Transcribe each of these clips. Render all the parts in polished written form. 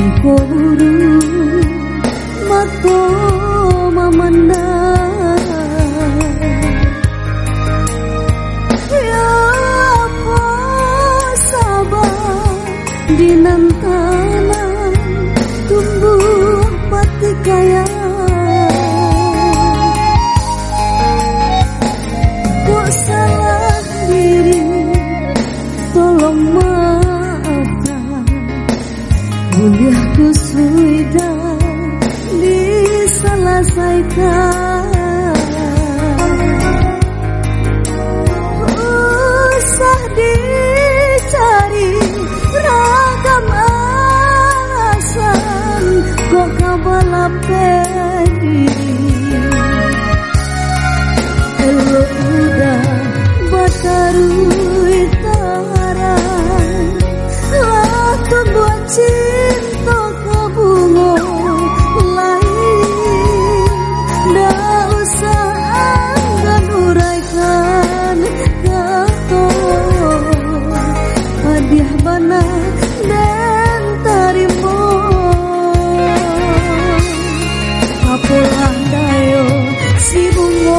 mengkoburu mato memandang ya apa sabar di nantanan tumbuh pati kaya kok salah diri tolong maafkan kuliahku sudah diselesaikan usah dicari ragam alasan kok kabalah pedi elo udah batarui taran lah buat cinta ke bunga lain dah usah anggan uraikan kata hadiah bana dan tarimo apalah dayo si bunga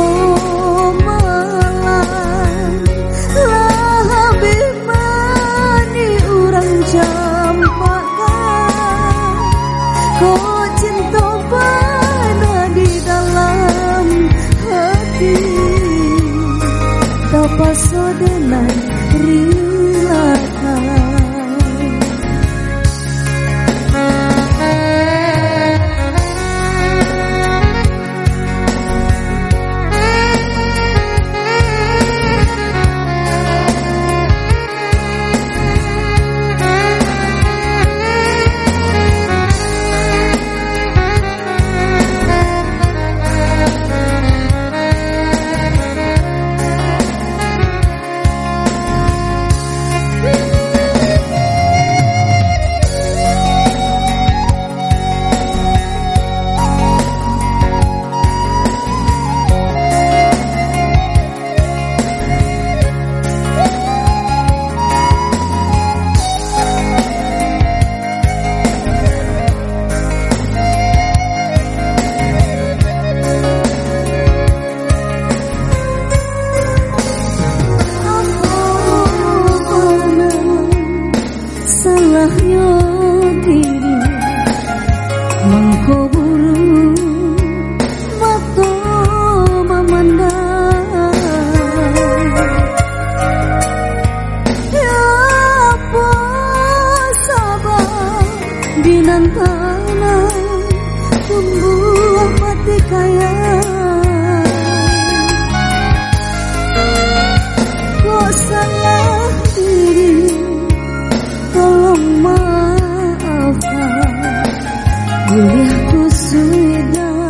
malam lah habis mani urang campakan kau cinta pada di dalam hati tak pasodenan rilakan salahnya diri mengkoburu mata memandang ya apa sabar di nantanan tumbuh pati kaya kok salah diri tolong maafkan kuliahku sudah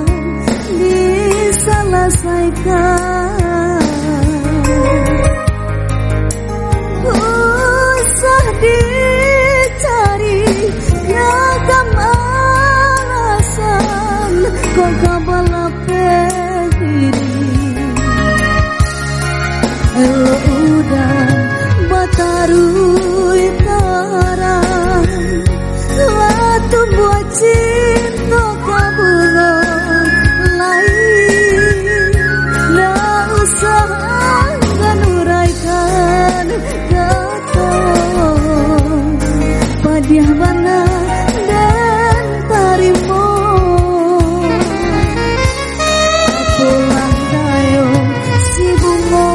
diselesaikan usah dicari ragam alasan kok kabalah diri elo udah batarui taran lah tumbuh cinta kabunga lain dah usah anggan uraikan kata padiah bana dan tarimo pulang dayo si bunga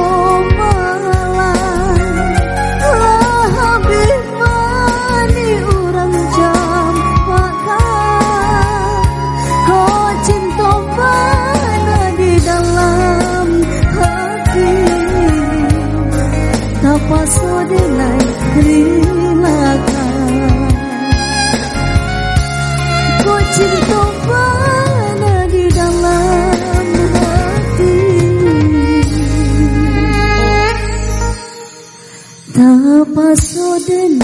pasodenai rilakan kau cinta pada di dalam hati tak pasodenai